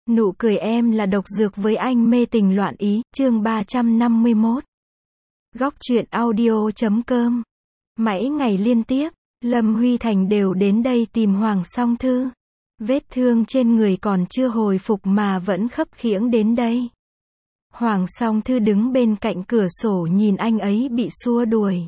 Nụ cười em là độc dược với anh mê tình loạn ý, chương 351. Góc truyện audio.com. Mãi ngày liên tiếp, Lâm Huy Thành đều đến đây tìm Hoàng Song Thư. Vết thương trên người còn chưa hồi phục mà vẫn khấp khiễng đến đây. Hoàng Song Thư đứng bên cạnh cửa sổ nhìn anh ấy bị xua đuổi.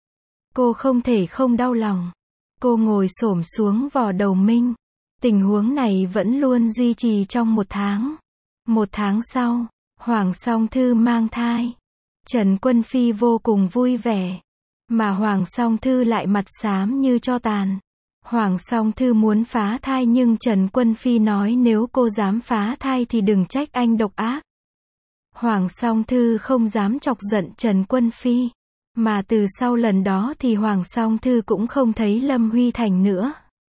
Cô không thể không đau lòng. Cô ngồi xổm xuống vò đầu Minh. Tình huống này vẫn luôn duy trì trong 1 tháng. 1 tháng sau, Hoàng Song Thư mang thai. Trần Quân Phi vô cùng vui vẻ. Mà Hoàng Song Thư lại mặt xám như tro tàn. Hoàng Song Thư muốn phá thai nhưng Trần Quân Phi nói nếu cô dám phá thai thì đừng trách anh độc ác. Hoàng Song Thư không dám chọc giận Trần Quân Phi. Mà từ sau lần đó thì Hoàng Song Thư cũng không thấy Lâm Huy Thành nữa.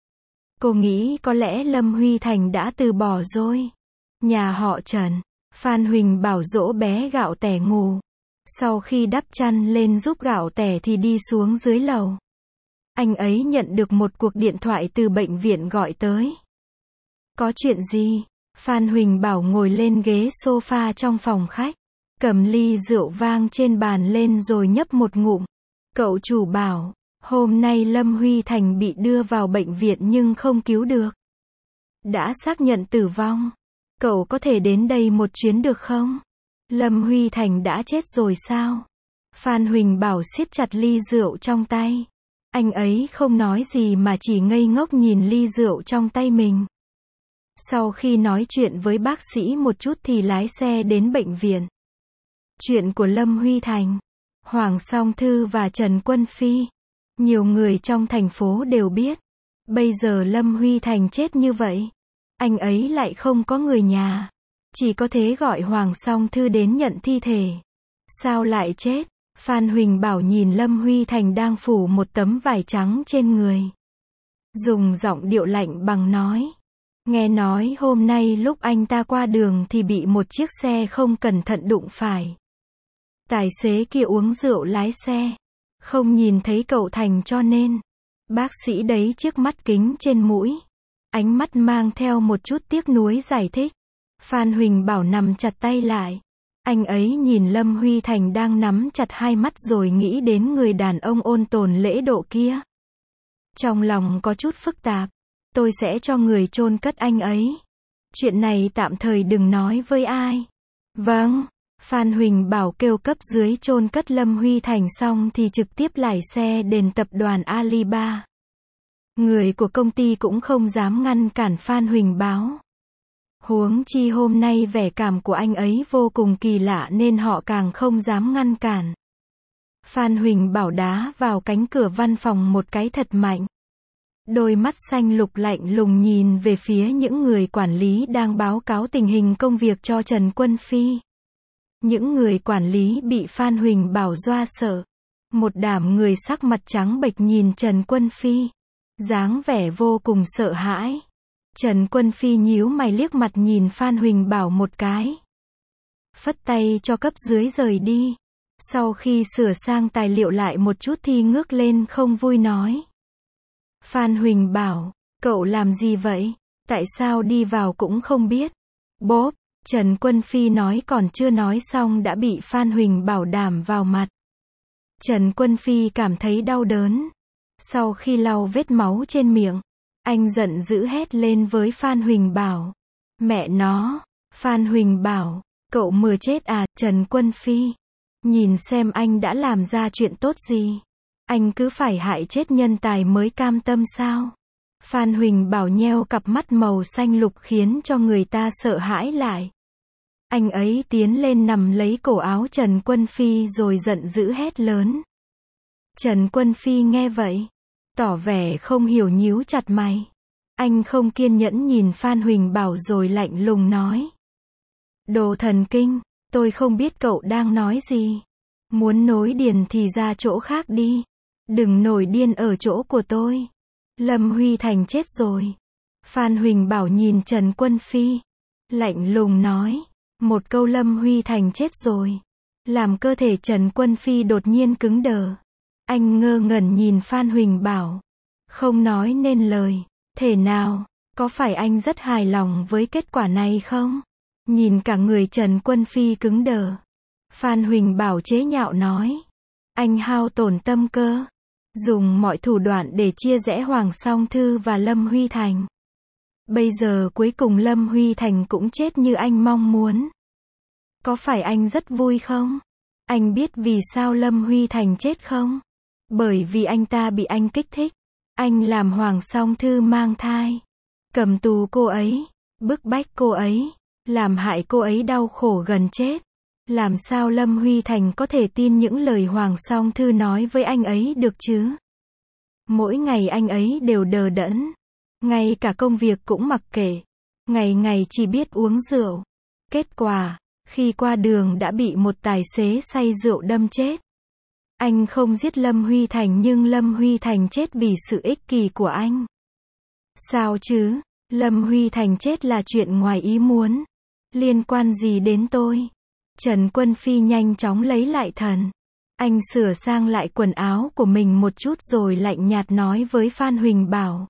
Cô nghĩ có lẽ Lâm Huy Thành đã từ bỏ rồi. Nhà họ Trần, Phan Huỳnh Bảo dỗ bé Gạo Tẻ ngủ. Sau khi đắp chăn lên giúp Gạo Tẻ thì đi xuống dưới lầu. Anh ấy nhận được một cuộc điện thoại từ bệnh viện gọi tới. Có chuyện gì? Phan Huỳnh Bảo ngồi lên ghế sofa trong phòng khách. Cầm ly rượu vang trên bàn lên rồi nhấp một ngụm. Cậu chủ bảo, hôm nay Lâm Huy Thành bị đưa vào bệnh viện nhưng không cứu được. Đã xác nhận tử vong. Cậu có thể đến đây một chuyến được không? Lâm Huy Thành đã chết rồi sao? Phan Huỳnh Bảo siết chặt ly rượu trong tay. Anh ấy không nói gì mà chỉ ngây ngốc nhìn ly rượu trong tay mình. Sau khi nói chuyện với bác sĩ một chút thì lái xe đến bệnh viện. Chuyện của Lâm Huy Thành, Hoàng Song Thư và Trần Quân Phi. Nhiều người trong thành phố đều biết. Bây giờ Lâm Huy Thành chết như vậy. Anh ấy lại không có người nhà. Chỉ có thể gọi Hoàng Song Thư đến nhận thi thể. Sao lại chết? Phan Huỳnh Bảo nhìn Lâm Huy Thành đang phủ một tấm vải trắng trên người. Dùng giọng điệu lạnh bằng nói. Nghe nói hôm nay lúc anh ta qua đường thì bị một chiếc xe không cẩn thận đụng phải. Tài xế kia uống rượu lái xe. Không nhìn thấy cậu Thành cho nên. Bác sĩ đấy chiếc mắt kính trên mũi. Ánh mắt mang theo một chút tiếc nuối giải thích. Phan Huỳnh Bảo nằm chặt tay lại. Anh ấy nhìn Lâm Huy Thành đang nắm chặt hai mắt rồi nghĩ đến người đàn ông ôn tồn lễ độ kia. Trong lòng có chút phức tạp. Tôi sẽ cho người chôn cất anh ấy. Chuyện này tạm thời đừng nói với ai. Vâng. Phan Huỳnh Bảo kêu cấp dưới chôn cất Lâm Huy Thành xong thì trực tiếp lái xe đến tập đoàn Alibaba. Người của công ty cũng không dám ngăn cản Phan Huỳnh Bảo. Huống chi hôm nay vẻ cảm của anh ấy vô cùng kỳ lạ nên họ càng không dám ngăn cản. Phan Huỳnh Bảo đá vào cánh cửa văn phòng một cái thật mạnh. Đôi mắt xanh lục lạnh lùng nhìn về phía những người quản lý đang báo cáo tình hình công việc cho Trần Quân Phi. Những người quản lý bị Phan Huỳnh Bảo dọa sợ. Một đám người sắc mặt trắng bệch nhìn Trần Quân Phi. Dáng vẻ vô cùng sợ hãi. Trần Quân Phi nhíu mày liếc mặt nhìn Phan Huỳnh Bảo một cái. Phất tay cho cấp dưới rời đi. Sau khi sửa sang tài liệu lại một chút thì ngước lên không vui nói. Phan Huỳnh Bảo, cậu làm gì vậy? Tại sao đi vào cũng không biết? Bốp, Trần Quân Phi nói còn chưa nói xong đã bị Phan Huỳnh Bảo đàm vào mặt. Trần Quân Phi cảm thấy đau đớn. Sau khi lau vết máu trên miệng, anh giận dữ hét lên với Phan Huỳnh Bảo. Mẹ nó, Phan Huỳnh Bảo, cậu mừa chết à? Trần Quân Phi, nhìn xem anh đã làm ra chuyện tốt gì. Anh cứ phải hại chết nhân tài mới cam tâm sao? Phan Huỳnh Bảo nheo cặp mắt màu xanh lục khiến cho người ta sợ hãi lại. Anh ấy tiến lên nằm lấy cổ áo Trần Quân Phi rồi giận dữ hét lớn. Trần Quân Phi nghe vậy, tỏ vẻ không hiểu nhíu chặt mày. Anh không kiên nhẫn nhìn Phan Huỳnh Bảo rồi lạnh lùng nói. Đồ thần kinh, tôi không biết cậu đang nói gì. Muốn nối điền thì ra chỗ khác đi. Đừng nổi điên ở chỗ của tôi. Lâm Huy Thành chết rồi. Phan Huỳnh Bảo nhìn Trần Quân Phi. Lạnh lùng nói. Một câu Lâm Huy Thành chết rồi. Làm cơ thể Trần Quân Phi đột nhiên cứng đờ. Anh ngơ ngẩn nhìn Phan Huỳnh Bảo. Không nói nên lời. Thể nào? Có phải anh rất hài lòng với kết quả này không? Nhìn cả người Trần Quân Phi cứng đờ. Phan Huỳnh Bảo chế nhạo nói. Anh hao tổn tâm cơ. Dùng mọi thủ đoạn để chia rẽ Hoàng Song Thư và Lâm Huy Thành. Bây giờ cuối cùng Lâm Huy Thành cũng chết như anh mong muốn. Có phải anh rất vui không? Anh biết vì sao Lâm Huy Thành chết không? Bởi vì anh ta bị anh kích thích. Anh làm Hoàng Song Thư mang thai. Cầm tù cô ấy. Bức bách cô ấy. Làm hại cô ấy đau khổ gần chết. Làm sao Lâm Huy Thành có thể tin những lời Hoàng Song Thư nói với anh ấy được chứ? Mỗi ngày anh ấy đều đờ đẫn. Ngay cả công việc cũng mặc kệ. Ngày ngày chỉ biết uống rượu. Kết quả, khi qua đường đã bị một tài xế say rượu đâm chết. Anh không giết Lâm Huy Thành nhưng Lâm Huy Thành chết vì sự ích kỷ của anh. Sao chứ? Lâm Huy Thành chết là chuyện ngoài ý muốn. Liên quan gì đến tôi? Trần Quân Phi nhanh chóng lấy lại thần. Anh sửa sang lại quần áo của mình một chút rồi lạnh nhạt nói với Phan Huỳnh Bảo.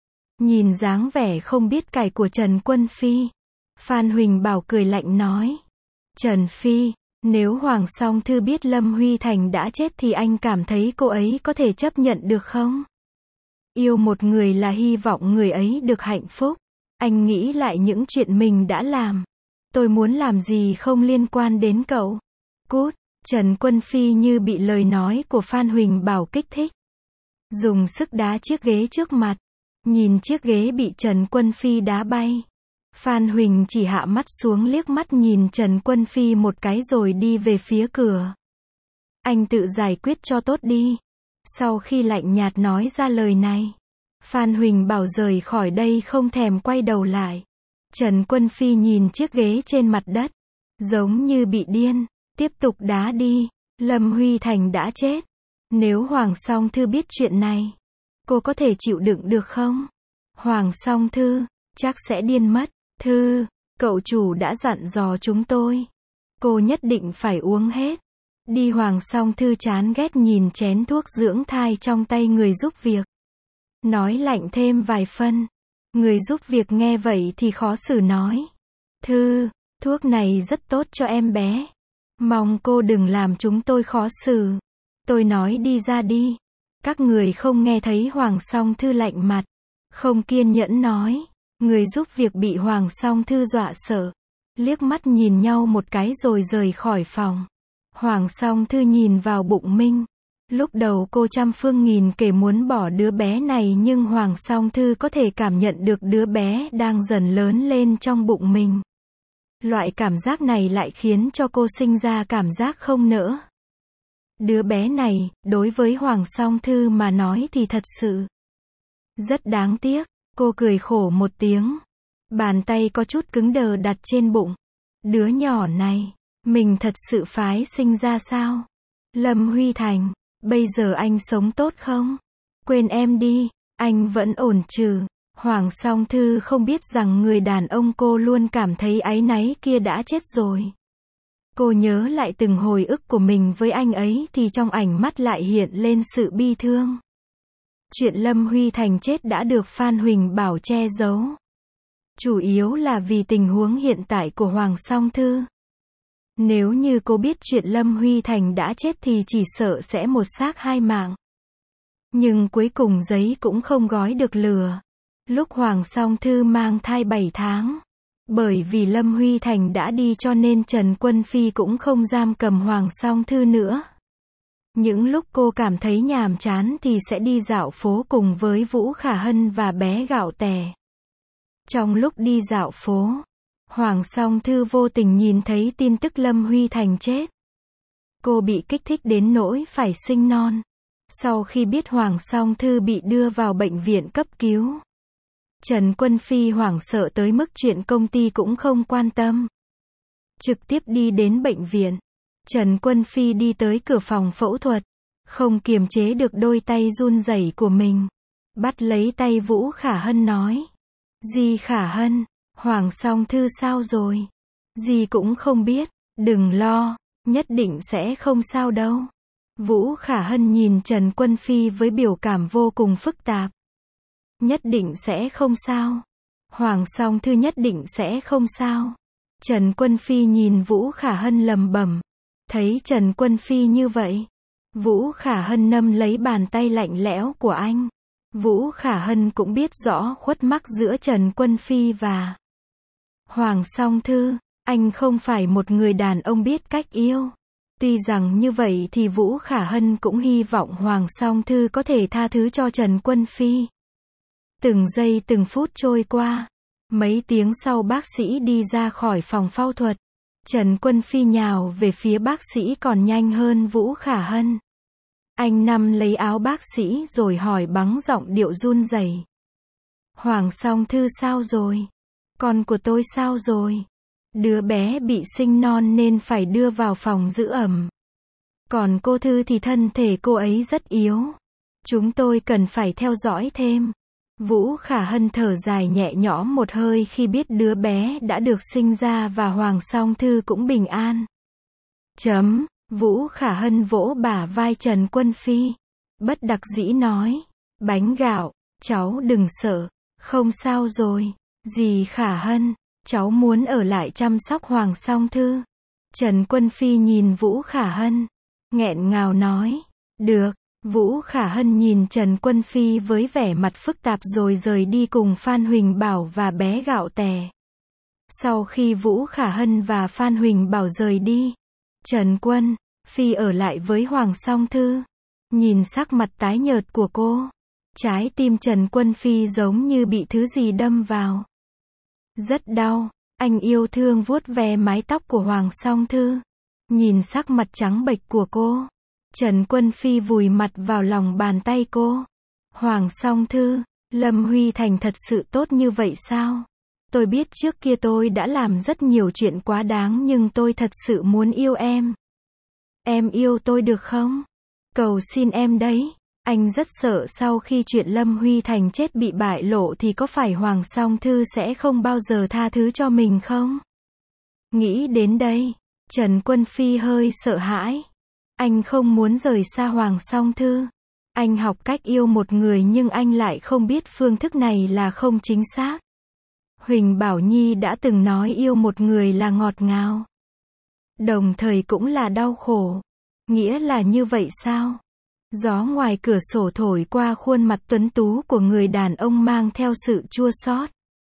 Nhìn dáng vẻ không biết cải của Trần Quân Phi. Phan Huỳnh Bảo cười lạnh nói. Trần Phi, nếu Hoàng Song Thư biết Lâm Huy Thành đã chết thì anh cảm thấy cô ấy có thể chấp nhận được không? Yêu một người là hy vọng người ấy được hạnh phúc. Anh nghĩ lại những chuyện mình đã làm. Tôi muốn làm gì không liên quan đến cậu. Cút, Trần Quân Phi như bị lời nói của Phan Huỳnh Bảo kích thích. Dùng sức đá chiếc ghế trước mặt. Nhìn chiếc ghế bị Trần Quân Phi đá bay. Phan Huỳnh chỉ hạ mắt xuống liếc mắt nhìn Trần Quân Phi một cái rồi đi về phía cửa. Anh tự giải quyết cho tốt đi. Sau khi lạnh nhạt nói ra lời này, Phan Huỳnh Bảo rời khỏi đây không thèm quay đầu lại. Trần Quân Phi nhìn chiếc ghế trên mặt đất, giống như bị điên, tiếp tục đá đi. Lâm Huy Thành đã chết. Nếu Hoàng Song Thư biết chuyện này, cô có thể chịu đựng được không? Hoàng Song Thư, chắc sẽ điên mất. Thư, cậu chủ đã dặn dò chúng tôi. Cô nhất định phải uống hết. Đi. Hoàng Song Thư chán ghét nhìn chén thuốc dưỡng thai trong tay người giúp việc. Nói lạnh thêm vài phân. Người giúp việc nghe vậy thì khó xử nói. Thư, thuốc này rất tốt cho em bé. Mong cô đừng làm chúng tôi khó xử. Tôi nói đi ra đi. Các người không nghe thấy Hoàng Song Thư lạnh mặt. Không kiên nhẫn nói. Người giúp việc bị Hoàng Song Thư dọa sợ. Liếc mắt nhìn nhau một cái rồi rời khỏi phòng. Hoàng Song Thư nhìn vào bụng Minh. Lúc đầu cô trăm phương nghìn kể muốn bỏ đứa bé này nhưng Hoàng Song Thư có thể cảm nhận được đứa bé đang dần lớn lên trong bụng mình. Loại cảm giác này lại khiến cho cô sinh ra cảm giác không nỡ. Đứa bé này, đối với Hoàng Song Thư mà nói thì thật sự rất đáng tiếc. Cô cười khổ một tiếng. Bàn tay có chút cứng đờ đặt trên bụng. Đứa nhỏ này, mình thật sự phái sinh ra sao? Lâm Huy Thành, bây giờ anh sống tốt không? Quên em đi, anh vẫn ổn chứ? Hoàng Song Thư không biết rằng người đàn ông cô luôn cảm thấy áy náy kia đã chết rồi. Cô nhớ lại từng hồi ức của mình với anh ấy thì trong ánh mắt lại hiện lên sự bi thương. Chuyện Lâm Huy Thành chết đã được Phan Huỳnh Bảo che giấu. Chủ yếu là vì tình huống hiện tại của Hoàng Song Thư. Nếu như cô biết chuyện Lâm Huy Thành đã chết thì chỉ sợ sẽ một xác hai mạng. Nhưng cuối cùng giấy cũng không gói được lửa. Lúc Hoàng Song Thư mang thai 7 tháng. Bởi vì Lâm Huy Thành đã đi cho nên Trần Quân Phi cũng không giam cầm Hoàng Song Thư nữa. Những lúc cô cảm thấy nhàm chán thì sẽ đi dạo phố cùng với Vũ Khả Hân và bé Gạo Tẻ. Trong lúc đi dạo phố, Hoàng Song Thư vô tình nhìn thấy tin tức Lâm Huy Thành chết. Cô bị kích thích đến nỗi phải sinh non. Sau khi biết Hoàng Song Thư bị đưa vào bệnh viện cấp cứu, Trần Quân Phi hoảng sợ tới mức chuyện công ty cũng không quan tâm. Trực tiếp đi đến bệnh viện. Trần Quân Phi đi tới cửa phòng phẫu thuật. Không kiềm chế được đôi tay run rẩy của mình. Bắt lấy tay Vũ Khả Hân nói. Dì Khả Hân, Hoàng Song Thư sao rồi? Dì cũng không biết. Đừng lo, nhất định sẽ không sao đâu. Vũ Khả Hân nhìn Trần Quân Phi với biểu cảm vô cùng phức tạp. Nhất định sẽ không sao. Hoàng Song Thư nhất định sẽ không sao. Trần Quân Phi nhìn Vũ Khả Hân lẩm bẩm. Thấy Trần Quân Phi như vậy, Vũ Khả Hân nắm lấy bàn tay lạnh lẽo của anh. Vũ Khả Hân cũng biết rõ khuất mắc giữa Trần Quân Phi và Hoàng Song Thư. Anh không phải một người đàn ông biết cách yêu. Tuy rằng như vậy thì Vũ Khả Hân cũng hy vọng Hoàng Song Thư có thể tha thứ cho Trần Quân Phi. Từng giây từng phút trôi qua. Mấy tiếng sau bác sĩ đi ra khỏi phòng phẫu thuật. Trần Quân Phi nhào về phía bác sĩ còn nhanh hơn Vũ Khả Hân. Anh nắm lấy áo bác sĩ rồi hỏi bằng giọng điệu run rẩy. Hoàng Song Thư sao rồi? Con của tôi sao rồi? Đứa bé bị sinh non nên phải đưa vào phòng giữ ẩm. Còn cô Thư thì thân thể cô ấy rất yếu. Chúng tôi cần phải theo dõi thêm. Vũ Khả Hân thở dài nhẹ nhõm một hơi khi biết đứa bé đã được sinh ra và Hoàng Song Thư cũng bình an. Vũ Khả Hân vỗ bả vai Trần Quân Phi. Bất đắc dĩ nói. Bánh gạo, cháu đừng sợ. Không sao rồi. Dì Khả Hân, cháu muốn ở lại chăm sóc Hoàng Song Thư. Trần Quân Phi nhìn Vũ Khả Hân. Nghẹn ngào nói. Được. Vũ Khả Hân nhìn Trần Quân Phi với vẻ mặt phức tạp rồi rời đi cùng Phan Huỳnh Bảo và bé Gạo Tẻ. Sau khi Vũ Khả Hân và Phan Huỳnh Bảo rời đi, Trần Quân Phi ở lại với Hoàng Song Thư. Nhìn sắc mặt tái nhợt của cô, trái tim Trần Quân Phi giống như bị thứ gì đâm vào. Rất đau, anh yêu thương vuốt ve mái tóc của Hoàng Song Thư. Nhìn sắc mặt trắng bệch của cô, Trần Quân Phi vùi mặt vào lòng bàn tay cô. Hoàng Song Thư, Lâm Huy Thành thật sự tốt như vậy sao? Tôi biết trước kia tôi đã làm rất nhiều chuyện quá đáng nhưng tôi thật sự muốn yêu em. Em yêu tôi được không? Cầu xin em đấy. Anh rất sợ sau khi chuyện Lâm Huy Thành chết bị bại lộ thì có phải Hoàng Song Thư sẽ không bao giờ tha thứ cho mình không? Nghĩ đến đây, Trần Quân Phi hơi sợ hãi. Anh không muốn rời xa Hoàng Song Thư. Anh học cách yêu một người nhưng anh lại không biết phương thức này là không chính xác. Huỳnh Bảo Nhi đã từng nói yêu một người là ngọt ngào, đồng thời cũng là đau khổ. Nghĩa là như vậy sao? Gió ngoài cửa sổ thổi qua khuôn mặt tuấn tú của người đàn ông mang theo sự chua xót,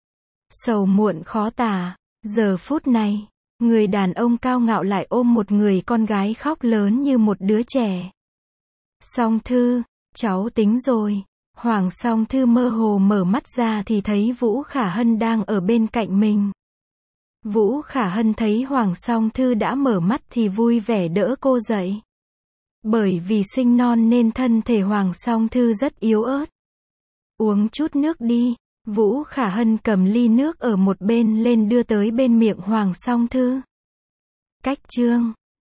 sầu muộn khó tả. Giờ phút này, người đàn ông cao ngạo lại ôm một người con gái khóc lớn như một đứa trẻ. Song Thư, cháu tính rồi. Hoàng Song Thư mơ hồ mở mắt ra thì thấy Vũ Khả Hân đang ở bên cạnh mình. Vũ Khả Hân thấy Hoàng Song Thư đã mở mắt thì vui vẻ đỡ cô dậy. Bởi vì sinh non nên thân thể Hoàng Song Thư rất yếu ớt. Uống chút nước đi. Vũ Khả Hân cầm ly nước ở một bên lên đưa tới bên miệng Hoàng Song Thư. Cách chương